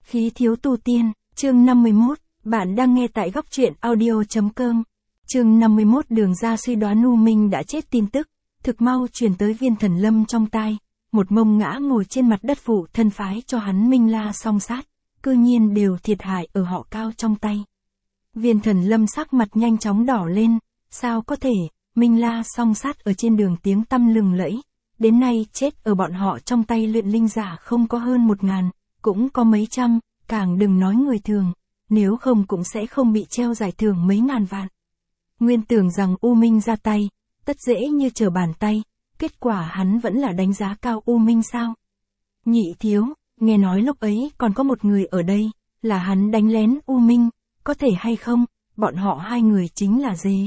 Khí thiếu tu tiên, chương 51, bạn đang nghe tại góc truyện audio.com. Chương 51 đường ra suy đoán U Minh đã chết tin tức, thực mau truyền tới Viên Thần Lâm trong tai, một mông ngã ngồi trên mặt đất phụ thân phái cho hắn Minh La song sát, cư nhiên đều thiệt hại ở họ Cao trong tay. Viên Thần Lâm sắc mặt nhanh chóng đỏ lên, sao có thể, Minh La song sát ở trên đường tiếng tăm lừng lẫy, đến nay chết ở bọn họ trong tay luyện linh giả không có hơn 1000, cũng có mấy trăm, càng đừng nói người thường, nếu không cũng sẽ không bị treo giải thưởng mấy ngàn vạn. Nguyên tưởng rằng U Minh ra tay, tất dễ như trở bàn tay, kết quả hắn vẫn là đánh giá cao U Minh sao. Nhị thiếu, nghe nói lúc ấy còn có một người ở đây, là hắn đánh lén U Minh, có thể hay không, bọn họ hai người chính là dế.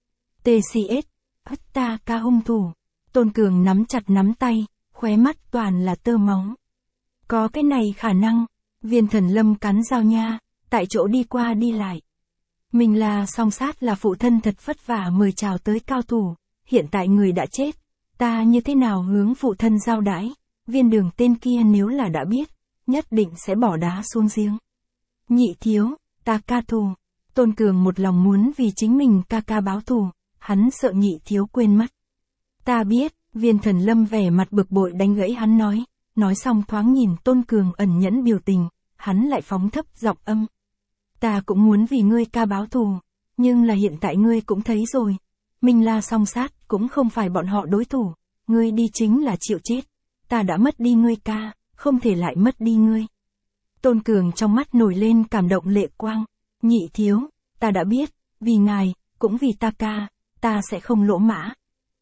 TCS, ta ca hung thủ. Tôn Cường nắm chặt nắm tay, khóe mắt toàn là tơ máu. Có cái này khả năng, Viên Thần Lâm cắn dao nha, tại chỗ đi qua đi lại. Mình là song sát là phụ thân thật vất vả mời chào tới cao thủ, hiện tại người đã chết, ta như thế nào hướng phụ thân giao đãi, Viên Đường tên kia nếu là đã biết, nhất định sẽ bỏ đá xuống giếng. Nhị thiếu, ta ca thù. Tôn Cường một lòng muốn vì chính mình ca báo thù, hắn sợ nhị thiếu quên mất. Ta biết, Viên Thần Lâm vẻ mặt bực bội đánh gãy hắn nói xong thoáng nhìn Tôn Cường ẩn nhẫn biểu tình, hắn lại phóng thấp giọng âm. Ta cũng muốn vì ngươi ca báo thù, nhưng là hiện tại ngươi cũng thấy rồi, Minh La song sát cũng không phải bọn họ đối thủ, ngươi đi chính là chịu chết, ta đã mất đi ngươi ca, không thể lại mất đi ngươi. Tôn Cường trong mắt nổi lên cảm động lệ quang, nhị thiếu, ta đã biết, vì ngài, cũng vì ta ca, ta sẽ không lỗ mã.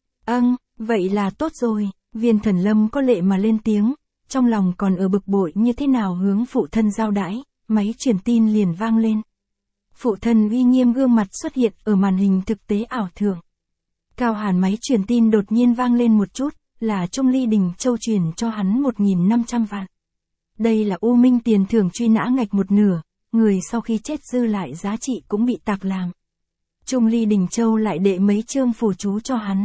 Vậy là tốt rồi, Viên Thần Lâm có lệ mà lên tiếng, trong lòng còn ở bực bội như thế nào hướng phụ thân giao đãi, máy truyền tin liền vang lên. Phụ thân uy nghiêm gương mặt xuất hiện ở màn hình thực tế ảo tưởng. Cao Hàn máy truyền tin đột nhiên vang lên một chút, là Trung Ly Đình Châu truyền cho hắn 1500 vạn. Đây là U Minh tiền thưởng truy nã ngạch một nửa, người sau khi chết dư lại giá trị cũng bị tạc làm. Trung Ly Đình Châu lại đệ mấy chương phù chú cho hắn.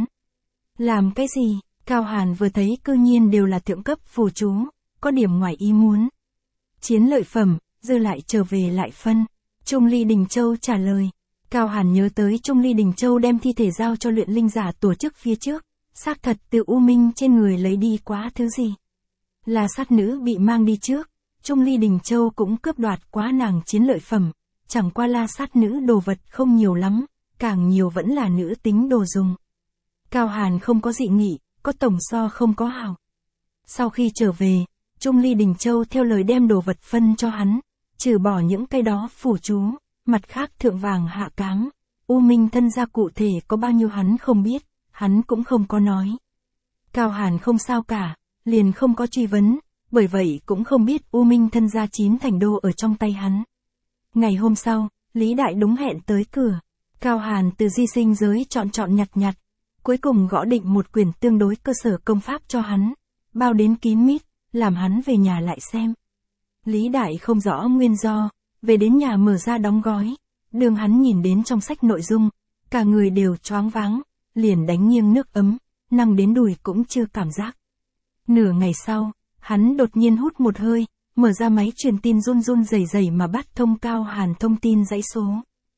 Làm cái gì? Cao Hàn vừa thấy cư nhiên đều là thượng cấp phù chú, có điểm ngoài ý muốn. Chiến lợi phẩm, dư lại trở về lại phân. Trung Ly Đình Châu trả lời. Cao Hàn nhớ tới Trung Ly Đình Châu đem thi thể giao cho luyện linh giả tổ chức phía trước, xác thật từ U Minh trên người lấy đi quá thứ gì. Là sát nữ bị mang đi trước, Trung Ly Đình Châu cũng cướp đoạt quá nàng chiến lợi phẩm, chẳng qua la sát nữ đồ vật không nhiều lắm, càng nhiều vẫn là nữ tính đồ dùng. Cao Hàn không có dị nghị, có tổng so không có hào. Sau khi trở về, Trung Ly Đình Châu theo lời đem đồ vật phân cho hắn, trừ bỏ những cái đó phù chú, mặt khác thượng vàng hạ cám, U Minh thân gia cụ thể có bao nhiêu hắn không biết, hắn cũng không có nói. Cao Hàn không sao cả, liền không có truy vấn, bởi vậy cũng không biết U Minh thân gia 9 thành đô ở trong tay hắn. Ngày hôm sau, Lý Đại đúng hẹn tới cửa, Cao Hàn từ di sinh giới chọn nhặt, cuối cùng gõ định một quyển tương đối cơ sở công pháp cho hắn, bao đến kín mít, làm hắn về nhà lại xem. Lý Đại không rõ nguyên do, về đến nhà mở ra đóng gói, đường hắn nhìn đến trong sách nội dung, cả người đều choáng váng, liền đánh nghiêng nước ấm, năng đến đùi cũng chưa cảm giác. Nửa ngày sau, hắn đột nhiên hút một hơi, mở ra máy truyền tin run rẩy mà bắt thông Cao Hàn thông tin dãy số.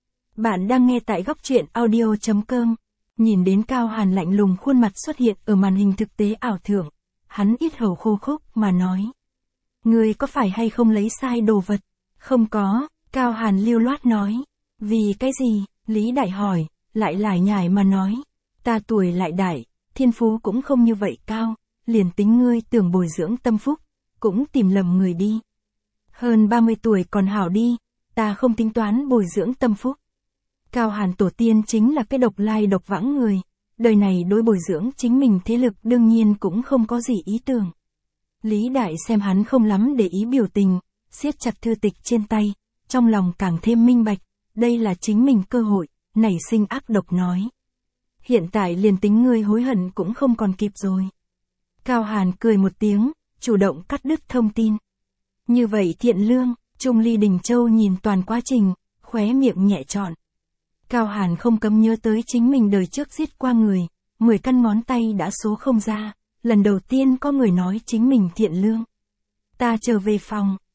Bạn đang nghe tại góc truyện audio.com. Nhìn đến Cao Hàn lạnh lùng khuôn mặt xuất hiện ở màn hình thực tế ảo tưởng, hắn yết hầu khô khốc mà nói. Ngươi có phải hay không lấy sai đồ vật? Không có, Cao Hàn lưu loát nói. Vì cái gì? Lý Đại hỏi, lại lải nhải mà nói. Ta tuổi lại đại, thiên phú cũng không như vậy cao, liền tính ngươi tưởng bồi dưỡng tâm phúc, cũng tìm lầm người đi. Hơn 30 tuổi còn hảo đi, ta không tính toán bồi dưỡng tâm phúc. Cao Hàn tổ tiên chính là cái độc lai độc vãng người, đời này đối bồi dưỡng chính mình thế lực đương nhiên cũng không có gì ý tưởng. Lý Đại xem hắn không lắm để ý biểu tình, siết chặt thư tịch trên tay, trong lòng càng thêm minh bạch, đây là chính mình cơ hội, nảy sinh ác độc nói. Hiện tại liền tính ngươi hối hận cũng không còn kịp rồi. Cao Hàn cười một tiếng, chủ động cắt đứt thông tin. Như vậy thiện lương, Trung Ly Đình Châu nhìn toàn quá trình, khóe miệng nhẹ trọn. Cao Hàn không cấm nhớ tới chính mình đời trước giết qua người, 10 căn ngón tay đã số không ra, lần đầu tiên có người nói chính mình thiện lương. Ta trở về phòng,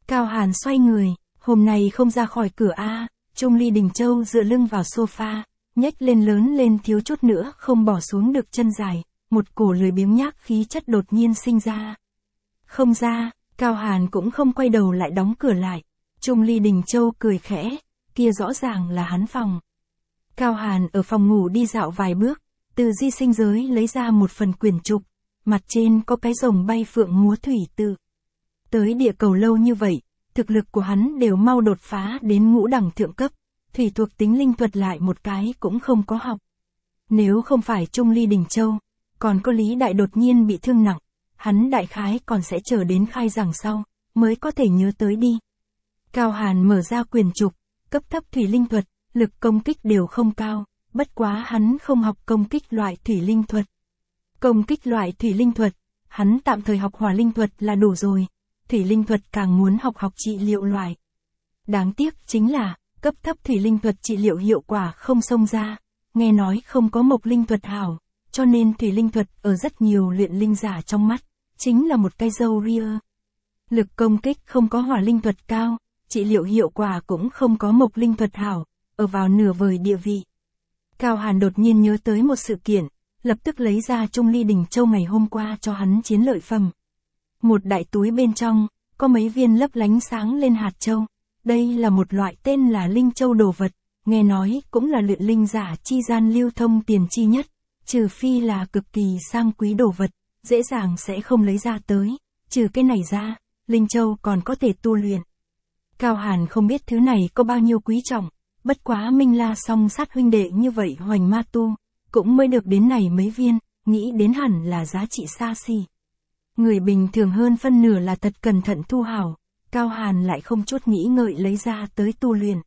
Cao Hàn xoay người, hôm nay không ra khỏi cửa a. Trung Ly Đình Châu dựa lưng vào sofa, nhếch lên lớn lên thiếu chút nữa không bỏ xuống được chân dài, một cổ lười biếng nhác khí chất đột nhiên sinh ra. Không ra, Cao Hàn cũng không quay đầu lại đóng cửa lại. Trung Ly Đình Châu cười khẽ, kia rõ ràng là hắn phòng. Cao Hàn ở phòng ngủ đi dạo vài bước, từ di sinh giới lấy ra một phần quyển trục, mặt trên có cái rồng bay phượng múa thủy tự. Tới địa cầu lâu như vậy, thực lực của hắn đều mau đột phá đến ngũ đẳng thượng cấp, thủy thuộc tính linh thuật lại một cái cũng không có học. Nếu không phải Trung Ly Đình Châu, còn có Lý Đại đột nhiên bị thương nặng, hắn đại khái còn sẽ chờ đến khai giảng sau, mới có thể nhớ tới đi. Cao Hàn mở ra quyền trục, cấp thấp thủy linh thuật, lực công kích đều không cao, bất quá hắn không học công kích loại thủy linh thuật. Công kích loại thủy linh thuật, hắn tạm thời học hỏa linh thuật là đủ rồi, thủy linh thuật càng muốn học trị liệu loại. Đáng tiếc chính là, cấp thấp thủy linh thuật trị liệu hiệu quả không xông ra, nghe nói không có mộc linh thuật hảo, cho nên thủy linh thuật ở rất nhiều luyện linh giả trong mắt, chính là một cái râu ria. Lực công kích không có hỏa linh thuật cao, trị liệu hiệu quả cũng không có mộc linh thuật hảo, ở vào nửa vời địa vị. Cao Hàn đột nhiên nhớ tới một sự kiện, lập tức lấy ra Trung Ly Đình Châu ngày hôm qua cho hắn chiến lợi phẩm. Một đại túi bên trong, có mấy viên lấp lánh sáng lên hạt châu. Đây là một loại tên là linh châu đồ vật, nghe nói cũng là luyện linh giả chi gian lưu thông tiền chi nhất, trừ phi là cực kỳ sang quý đồ vật, dễ dàng sẽ không lấy ra tới, trừ cái này ra, linh châu còn có thể tu luyện. Cao Hàn không biết thứ này có bao nhiêu quý trọng, bất quá Minh La song sát huynh đệ như vậy hoành ma tu, cũng mới được đến này mấy viên, nghĩ đến hẳn là giá trị xa xỉ. Người bình thường hơn phân nửa là thật cẩn thận thu hảo, Cao Hàn lại không chút nghĩ ngợi lấy ra tới tu luyện.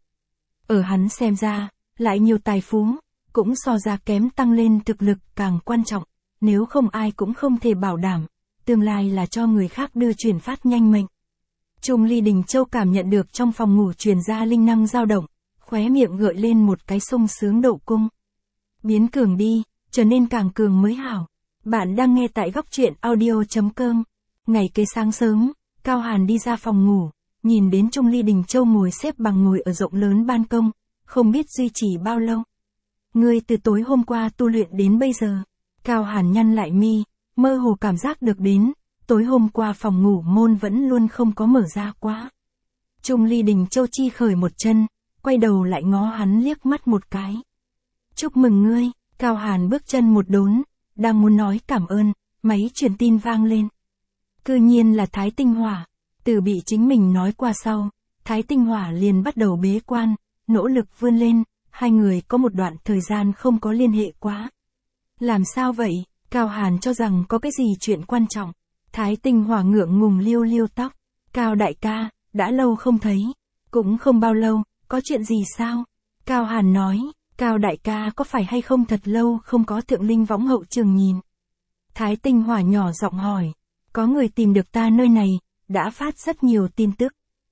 Ở hắn xem ra, lại nhiều tài phú, cũng so ra kém tăng lên thực lực càng quan trọng, nếu không ai cũng không thể bảo đảm, tương lai là cho người khác đưa chuyển phát nhanh mệnh. Trung Ly Đình Châu cảm nhận được trong phòng ngủ truyền ra linh năng dao động, khóe miệng gợi lên một cái sung sướng độ cung. Biến cường đi, trở nên càng cường mới hảo. Bạn đang nghe tại góc truyện audio.com. Ngày kế sáng sớm, Cao Hàn đi ra phòng ngủ, nhìn đến Trung Ly Đình Châu ngồi xếp bằng ngồi ở rộng lớn ban công, không biết duy trì bao lâu. Ngươi từ tối hôm qua tu luyện đến bây giờ. Cao Hàn nhăn lại mi, mơ hồ cảm giác được đến, tối hôm qua phòng ngủ môn vẫn luôn không có mở ra quá. Trung Ly Đình Châu chi khởi một chân, quay đầu lại ngó hắn liếc mắt một cái. Chúc mừng ngươi, Cao Hàn bước chân một đốn, đang muốn nói cảm ơn, máy truyền tin vang lên. Cư nhiên là Thái Tinh Hỏa, từ bị chính mình nói qua sau, Thái Tinh Hỏa liền bắt đầu bế quan, nỗ lực vươn lên, hai người có một đoạn thời gian không có liên hệ quá. Làm sao vậy? Cao Hàn cho rằng có cái gì chuyện quan trọng. Thái Tinh Hỏa ngượng ngùng liêu liêu tóc. Cao đại ca, đã lâu không thấy. Cũng không bao lâu, có chuyện gì sao? Cao Hàn nói, Cao đại ca có phải hay không thật lâu không có thượng linh võng hậu trường nhìn. Thái Tinh Hỏa nhỏ giọng hỏi, có người tìm được ta nơi này, đã phát rất nhiều tin tức.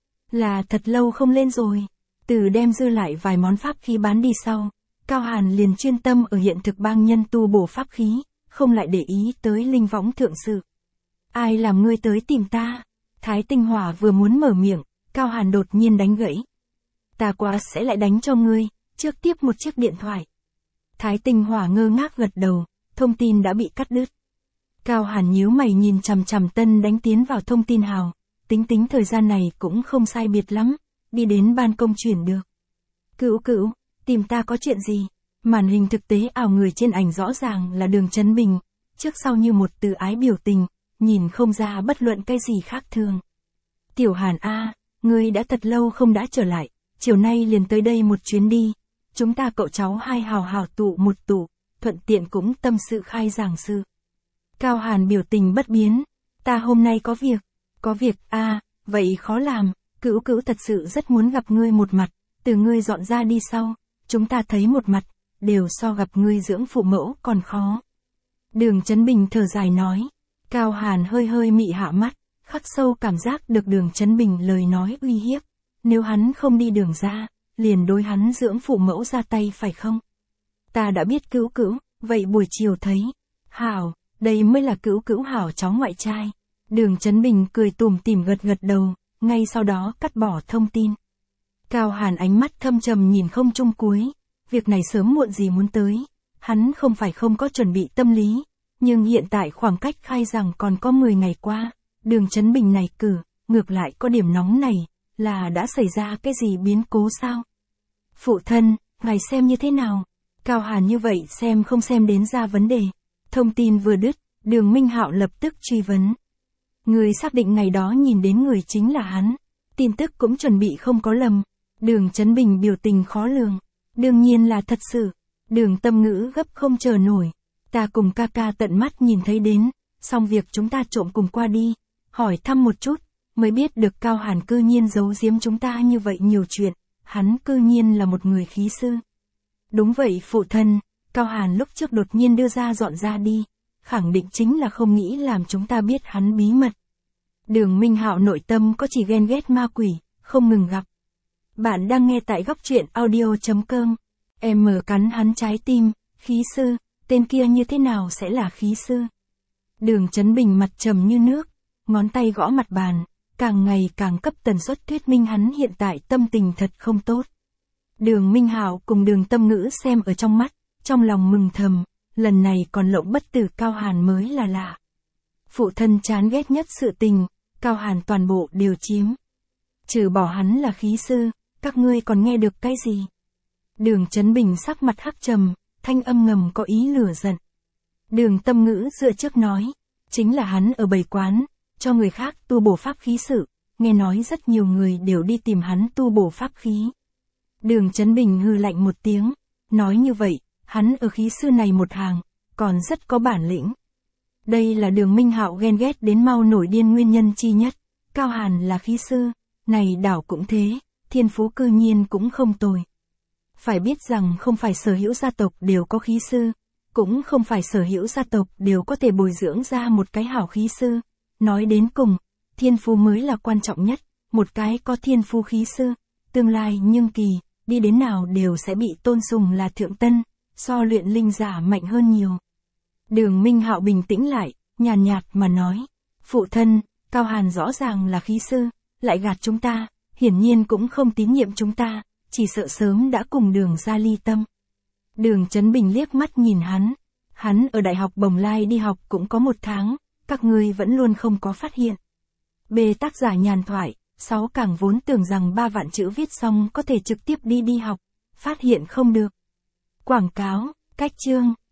Là thật lâu không lên rồi. Từ đem dư lại vài món pháp khí bán đi sau, Cao Hàn liền chuyên tâm ở hiện thực bang nhân tu bổ pháp khí, không lại để ý tới linh võng thượng sự. Ai làm ngươi tới tìm ta? Thái Tinh Hỏa vừa muốn mở miệng, Cao Hàn đột nhiên đánh gãy. Ta quá sẽ lại đánh cho ngươi, trước tiếp một chiếc điện thoại. Thái Tinh Hỏa ngơ ngác gật đầu, thông tin đã bị cắt đứt. Cao Hàn nhíu mày nhìn chằm chằm tân đánh tiến vào thông tin hào, tính thời gian này cũng không sai biệt lắm, đi đến ban công chuyển được. Cữu cữu, tìm ta có chuyện gì? Màn hình thực tế ảo người trên ảnh rõ ràng là Đường Chấn Bình, trước sau như một từ ái biểu tình, nhìn không ra bất luận cái gì khác thường. Tiểu Hàn a, ngươi đã thật lâu không đã trở lại, chiều nay liền tới đây một chuyến đi, chúng ta cậu cháu hai hào hào tụ một tụ, thuận tiện cũng tâm sự khai giảng sự. Cao Hàn biểu tình bất biến, ta hôm nay có việc a, vậy khó làm, cữu cữu thật sự rất muốn gặp ngươi một mặt, từ ngươi dọn ra đi sau, chúng ta thấy một mặt, đều so gặp ngươi dưỡng phụ mẫu còn khó. Đường Chấn Bình thở dài nói, Cao Hàn hơi mị hạ mắt, khắc sâu cảm giác được Đường Chấn Bình lời nói uy hiếp, nếu hắn không đi đường ra, liền đối hắn dưỡng phụ mẫu ra tay phải không? Ta đã biết cữu cữu, vậy buổi chiều thấy, hảo, đây mới là cữu cữu hảo cháu ngoại trai. Đường Chấn Bình cười tủm tỉm gật đầu, ngay sau đó cắt bỏ thông tin. Cao Hàn ánh mắt thâm trầm nhìn không trung cuối, việc này sớm muộn gì muốn tới, hắn không phải không có chuẩn bị tâm lý, nhưng hiện tại khoảng cách khai giảng còn có 10 ngày qua, Đường Chấn Bình này cử, ngược lại có điểm nóng này, là đã xảy ra cái gì biến cố sao? Phụ thân, ngài xem như thế nào? Cao Hàn như vậy xem không xem đến ra vấn đề. Thông tin vừa đứt, Đường Minh Hạo lập tức truy vấn. Người xác định ngày đó nhìn đến người chính là hắn. Tin tức cũng chuẩn bị không có lầm. Đường Chấn Bình biểu tình khó lường. Đương nhiên là thật sự. Đường Tâm Ngữ gấp không chờ nổi. Ta cùng ca ca tận mắt nhìn thấy đến. Xong việc chúng ta trộm cùng qua đi. Hỏi thăm một chút. Mới biết được Cao Hàn cư nhiên giấu giếm chúng ta như vậy nhiều chuyện. Hắn cư nhiên là một người khí sư. Đúng vậy phụ thân. Cao Hàn lúc trước đột nhiên đưa ra dọn ra đi. Khẳng định chính là không nghĩ làm chúng ta biết hắn bí mật. Đường Minh Hạo nội tâm có chỉ ghen ghét ma quỷ, không ngừng gặp. Bạn đang nghe tại góc truyện audio.com. Em mở cắn hắn trái tim, khí sư, tên kia như thế nào sẽ là khí sư? Đường Chấn Bình mặt trầm như nước, ngón tay gõ mặt bàn, càng ngày càng cấp tần suất thuyết minh hắn hiện tại tâm tình thật không tốt. Đường Minh Hạo cùng Đường Tâm Ngữ xem ở trong mắt, trong lòng mừng thầm, lần này còn lộng bất tử Cao Hàn mới là lạ. Phụ thân chán ghét nhất sự tình, Cao Hàn toàn bộ đều chiếm. Trừ bỏ hắn là khí sư, các ngươi còn nghe được cái gì? Đường Chấn Bình sắc mặt hắc trầm, thanh âm ngầm có ý lửa giận. Đường Tâm Ngữ dựa trước nói, chính là hắn ở bầy quán, cho người khác tu bổ pháp khí sự, nghe nói rất nhiều người đều đi tìm hắn tu bổ pháp khí. Đường Chấn Bình hừ lạnh một tiếng, nói như vậy, hắn ở khí sư này một hàng, còn rất có bản lĩnh. Đây là Đường Minh Hạo ghen ghét đến mau nổi điên nguyên nhân chi nhất. Cao Hàn là khí sư, này đảo cũng thế, thiên phú cư nhiên cũng không tồi. Phải biết rằng không phải sở hữu gia tộc đều có khí sư, cũng không phải sở hữu gia tộc đều có thể bồi dưỡng ra một cái hảo khí sư. Nói đến cùng, thiên phú mới là quan trọng nhất, một cái có thiên phú khí sư, tương lai nhưng kỳ, đi đến nào đều sẽ bị tôn sùng là thượng tân, so luyện linh giả mạnh hơn nhiều. Đường Minh Hạo bình tĩnh lại, nhàn nhạt mà nói, phụ thân, Cao Hàn rõ ràng là khí sư, lại gạt chúng ta, hiển nhiên cũng không tín nhiệm chúng ta, chỉ sợ sớm đã cùng Đường gia ly tâm. Đường Chấn Bình liếc mắt nhìn hắn ở Đại học Bồng Lai đi học cũng có 1 tháng, các ngươi vẫn luôn không có phát hiện. B tác giả nhàn thoại, 6 càng vốn tưởng rằng 3 vạn chữ viết xong có thể trực tiếp đi học, phát hiện không được. Quảng cáo, cách chương.